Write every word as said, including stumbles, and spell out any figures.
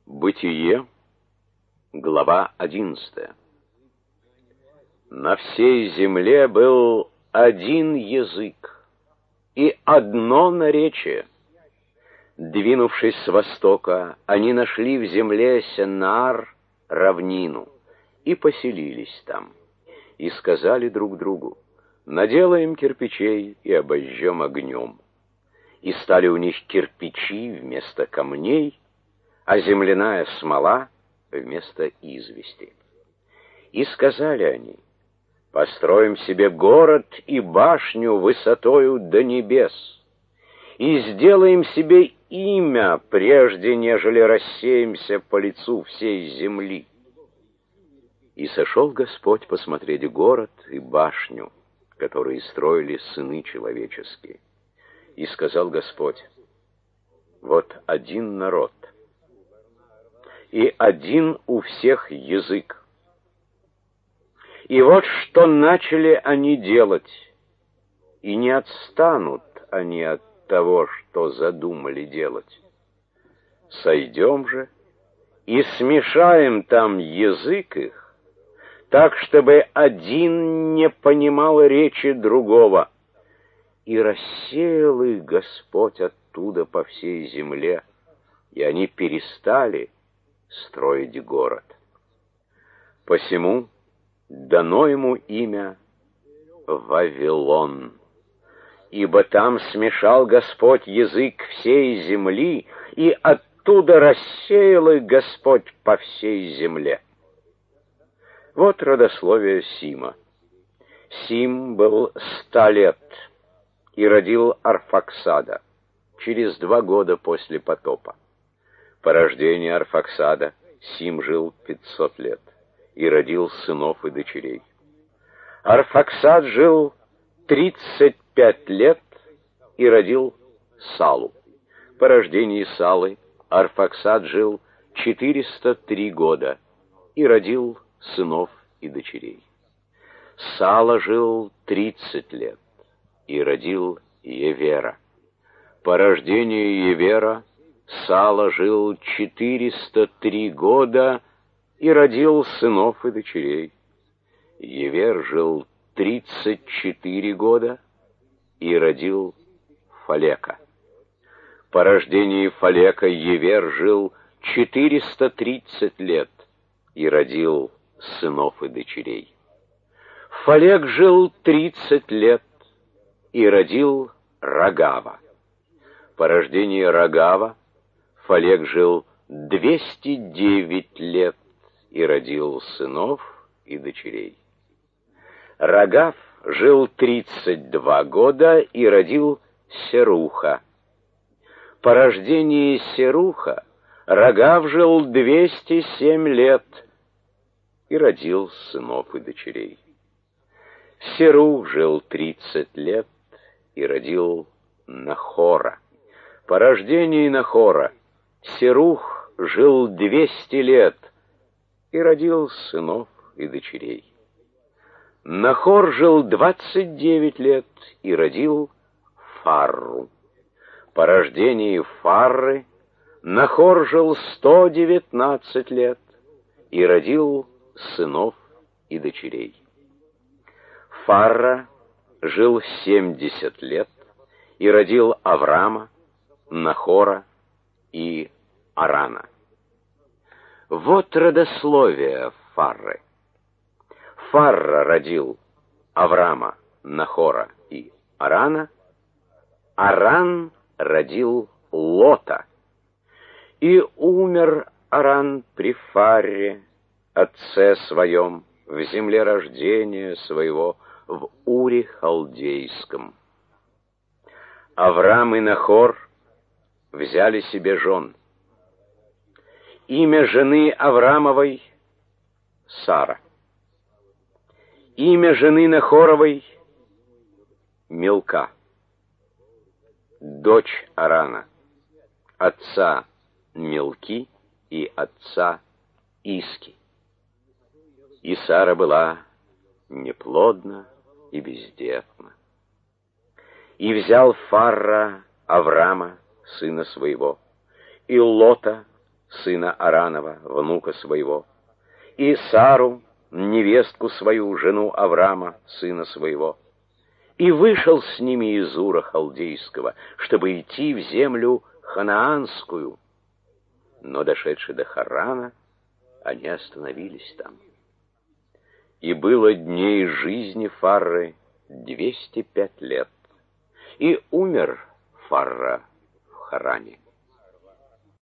Бытие, глава одиннадцатая. На всей земле был один язык и одно наречие. Двинувшись с востока, они нашли в земле Сенаар равнину и поселились там. И сказали друг другу: наделаем кирпичей и обожжем огнем. И стали у них кирпичи вместо камней, а земляная смола вместо извести. И сказали они: построим себе город и башню высотою до небес, и сделаем себе имя, прежде нежели рассеемся по лицу всей земли. И сошел Господь посмотреть город и башню, которые строили сыны человеческие. И сказал Господь: вот один народ, и один у всех язык. И вот что начали они делать, и не отстанут они от того, что задумали делать. Сойдем же и смешаем там язык их, так, чтобы один не понимал речи другого. И рассеял их Господь оттуда по всей земле, и они перестали строить город. Посему дано ему имя Вавилон, ибо там смешал Господь язык всей земли, и оттуда рассеял их Господь по всей земле. Вот родословие Сима. Сим был ста лет и родил Арфаксада через два года после потопа. По рождении Арфаксада Сим жил пятьсот лет и родил сынов и дочерей. Арфаксад жил тридцать пять лет и родил Салу. По рождении Салы Арфаксад жил четыреста три года и родил сынов и дочерей. Сала жил тридцать лет и родил Евера. По рождению Евера Сала жил четыреста три года и родил сынов и дочерей. Евер жил тридцать четыре года и родил Фалека. По рождении Фалека Евер жил четыреста тридцать лет и родил сынов и дочерей. Фалек жил тридцать лет и родил Рагава. По рождении Рагава Фалек жил двести девять лет и родил сынов и дочерей. Рагав жил тридцать два года и родил Серуха. По рождении Серуха Рагав жил двести семь лет и родил сынов и дочерей. Серух жил тридцать лет и родил Нахора. По рождении Нахора Серух жил двести лет и родил сынов и дочерей. Нахор жил двадцать девять лет и родил Фарру. По рождении Фарры Нахор жил сто девятнадцать лет и родил сынов и дочерей. Фарра жил семьдесят лет и родил Аврама, Нахора и Арана. Вот родословие Фарры. Фарра родил Аврама, Нахора и Арана. Аран родил Лота. И умер Аран при Фарре, отце своем, в земле рождения своего, в Уре Халдейском. Аврам и Нахор взяли себе жен. Имя жены Аврамовой — Сара. Имя жены Нахоровой — Милка. Дочь Арана, отца Милки и отца Иски. И Сара была неплодна и бездетна. И взял Фарра Аврама, сына своего, и Лота, сына Аранова, внука своего, и Сару, невестку свою, жену Авраама, сына своего, и вышел с ними из Ура Халдейского, чтобы идти в землю ханаанскую. Но, дошедшие до Харана, они остановились там. И было дней жизни Фарры двести пять лет, и умер Фарра в Харане.